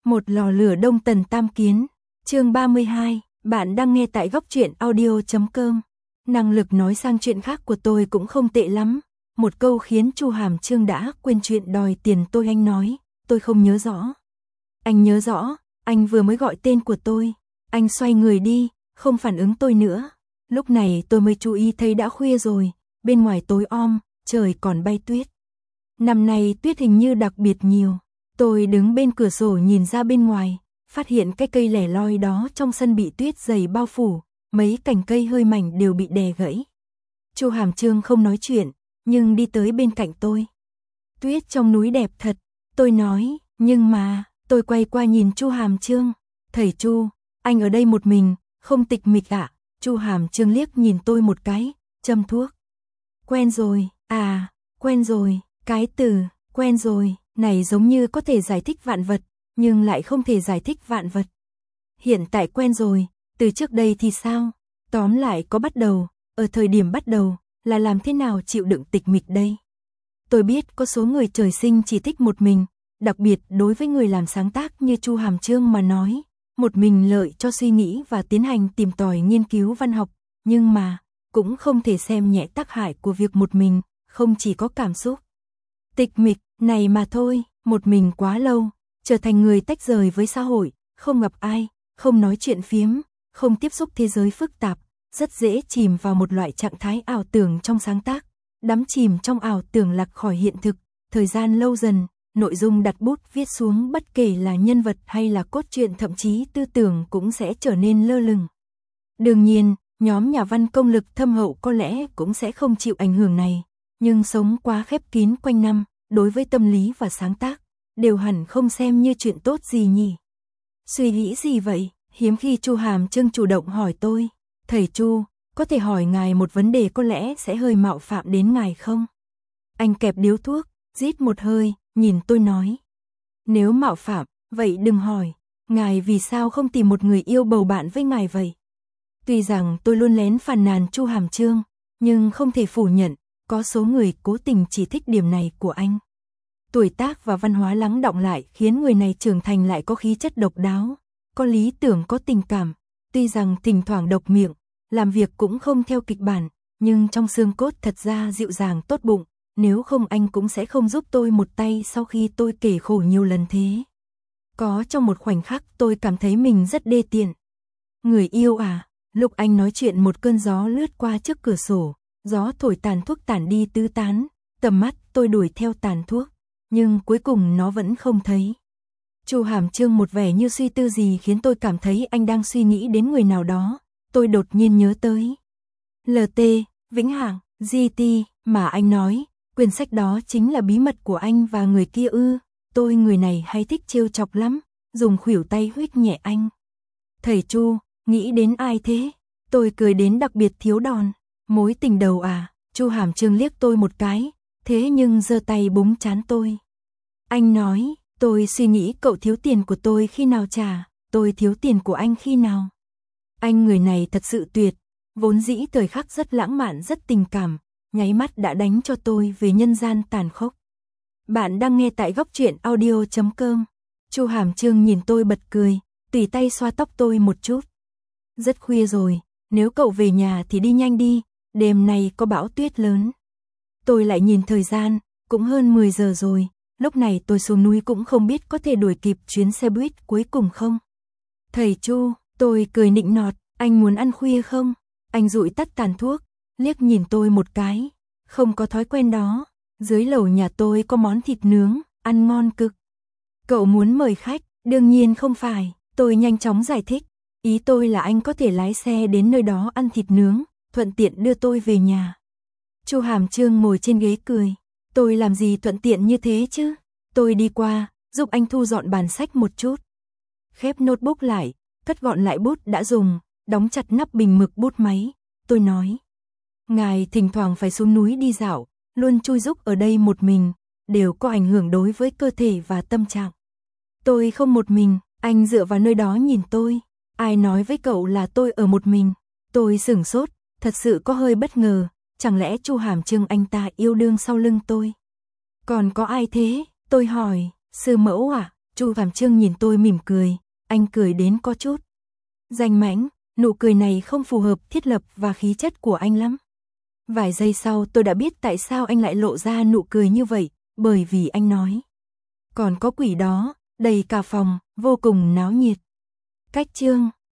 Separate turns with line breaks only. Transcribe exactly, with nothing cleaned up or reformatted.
Một lò lửa đông tần tam kiến, chương ba mươi hai, bạn đang nghe tại góc truyện audio chấm com. Năng lực nói sang chuyện khác của tôi cũng không tệ lắm, một câu khiến Chu Hàm Chương đã quên chuyện đòi tiền tôi. Anh nói, tôi không nhớ rõ. Anh nhớ rõ, anh vừa mới gọi tên của tôi, anh xoay người đi, không phản ứng tôi nữa. Lúc này tôi mới chú ý thấy đã khuya rồi, bên ngoài tối om, trời còn bay tuyết. Năm nay tuyết hình như đặc biệt nhiều. Tôi đứng bên cửa sổ nhìn ra bên ngoài, phát hiện cái cây lẻ loi đó trong sân bị tuyết dày bao phủ, mấy cành cây hơi mảnh đều bị đè gãy. Chu Hàm Chương không nói chuyện, nhưng đi tới bên cạnh tôi. Tuyết trong núi đẹp thật, tôi nói, nhưng mà, tôi quay qua nhìn Chu Hàm Chương. Thầy Chu, anh ở đây một mình, không tịch mịch ạ? À? Chu Hàm Chương liếc nhìn tôi một cái, châm thuốc. Quen rồi, à, quen rồi, cái từ, quen rồi. Này giống như có thể giải thích vạn vật, nhưng lại không thể giải thích vạn vật. Hiện tại quen rồi, từ trước đây thì sao? Tóm lại có bắt đầu, ở thời điểm bắt đầu, là làm thế nào chịu đựng tịch mịch đây? Tôi biết có số người trời sinh chỉ thích một mình, đặc biệt đối với người làm sáng tác như Chu Hàm Chương mà nói, một mình lợi cho suy nghĩ và tiến hành tìm tòi nghiên cứu văn học, nhưng mà, cũng không thể xem nhẹ tác hại của việc một mình, không chỉ có cảm xúc. Tịch mịch, này mà thôi, một mình quá lâu, trở thành người tách rời với xã hội, không gặp ai, không nói chuyện phiếm, không tiếp xúc thế giới phức tạp, rất dễ chìm vào một loại trạng thái ảo tưởng trong sáng tác, đắm chìm trong ảo tưởng lạc khỏi hiện thực, thời gian lâu dần, nội dung đặt bút viết xuống bất kể là nhân vật hay là cốt truyện thậm chí tư tưởng cũng sẽ trở nên lơ lửng. Đương nhiên, nhóm nhà văn công lực thâm hậu có lẽ cũng sẽ không chịu ảnh hưởng này, nhưng sống quá khép kín quanh năm, đối với tâm lý và sáng tác, đều hẳn không xem như chuyện tốt gì nhỉ. Suy nghĩ gì vậy? Hiếm khi Chu Hàm Chương chủ động hỏi tôi. Thầy Chu, có thể hỏi ngài một vấn đề có lẽ sẽ hơi mạo phạm đến ngài không? Anh kẹp điếu thuốc, rít một hơi, nhìn tôi nói. Nếu mạo phạm, vậy đừng hỏi, ngài vì sao không tìm một người yêu bầu bạn với ngài vậy? Tuy rằng tôi luôn lén phàn nàn Chu Hàm Chương, nhưng không thể phủ nhận, có số người cố tình chỉ thích điểm này của anh. Tuổi tác và văn hóa lắng đọng lại khiến người này trưởng thành lại có khí chất độc đáo, có lý tưởng có tình cảm, tuy rằng thỉnh thoảng độc miệng, làm việc cũng không theo kịch bản, nhưng trong xương cốt thật ra dịu dàng tốt bụng, nếu không anh cũng sẽ không giúp tôi một tay sau khi tôi kể khổ nhiều lần thế. Có trong một khoảnh khắc tôi cảm thấy mình rất đê tiện. Người yêu à? Lúc anh nói chuyện một cơn gió lướt qua trước cửa sổ, gió thổi tàn thuốc tản đi tứ tán, tầm mắt tôi đuổi theo tàn thuốc, nhưng cuối cùng nó vẫn không thấy. Chu Hàm Chương một vẻ như suy tư gì khiến tôi cảm thấy anh đang suy nghĩ đến người nào đó, tôi đột nhiên nhớ tới. lờ tê, Vĩnh Hằng, giê tê, mà anh nói, quyển sách đó chính là bí mật của anh và người kia ư? Tôi người này hay thích trêu chọc lắm, dùng khuỷu tay huých nhẹ anh. Thầy Chu, nghĩ đến ai thế? Tôi cười đến đặc biệt thiếu đòn. Mối tình đầu à? Chu Hàm Chương liếc tôi một cái, thế nhưng giơ tay búng trán tôi. Anh nói, tôi suy nghĩ cậu thiếu tiền của tôi khi nào trả, tôi thiếu tiền của anh khi nào. Anh người này thật sự tuyệt, vốn dĩ thời khắc rất lãng mạn rất tình cảm, nháy mắt đã đánh cho tôi về nhân gian tàn khốc. Bạn đang nghe tại góc truyện audio chấm com. Chu Hàm Chương nhìn tôi bật cười, tùy tay xoa tóc tôi một chút. Rất khuya rồi, nếu cậu về nhà thì đi nhanh đi, đêm nay có bão tuyết lớn. Tôi lại nhìn thời gian, cũng hơn mười giờ rồi, lúc này tôi xuống núi cũng không biết có thể đuổi kịp chuyến xe buýt cuối cùng không. Thầy Chu, tôi cười nịnh nọt, anh muốn ăn khuya không? Anh dụi tắt tàn thuốc, liếc nhìn tôi một cái, không có thói quen đó, dưới lầu nhà tôi có món thịt nướng, ăn ngon cực. Cậu muốn mời khách, đương nhiên không phải, tôi nhanh chóng giải thích, ý tôi là anh có thể lái xe đến nơi đó ăn thịt nướng, thuận tiện đưa tôi về nhà. Chu Hàm Chương ngồi trên ghế cười, tôi làm gì thuận tiện như thế chứ? Tôi đi qua, giúp anh thu dọn bàn sách một chút. Khép notebook lại, cất gọn lại bút đã dùng, đóng chặt nắp bình mực bút máy. Tôi nói, ngài thỉnh thoảng phải xuống núi đi dạo, luôn chui rúc ở đây một mình, đều có ảnh hưởng đối với cơ thể và tâm trạng. Tôi không một mình, anh dựa vào nơi đó nhìn tôi. Ai nói với cậu là tôi ở một mình? Tôi sửng sốt, thật sự có hơi bất ngờ, chẳng lẽ Chu Hàm Chương anh ta yêu đương sau lưng tôi? Còn có ai thế? Tôi hỏi, sư mẫu à? Chu Hàm Trương nhìn tôi mỉm cười, anh cười đến có chút danh mãnh, nụ cười này không phù hợp thiết lập và khí chất của anh lắm. Vài giây sau tôi đã biết tại sao anh lại lộ ra nụ cười như vậy, bởi vì anh nói. Còn có quỷ đó, đầy cả phòng, vô cùng náo nhiệt. Cách chương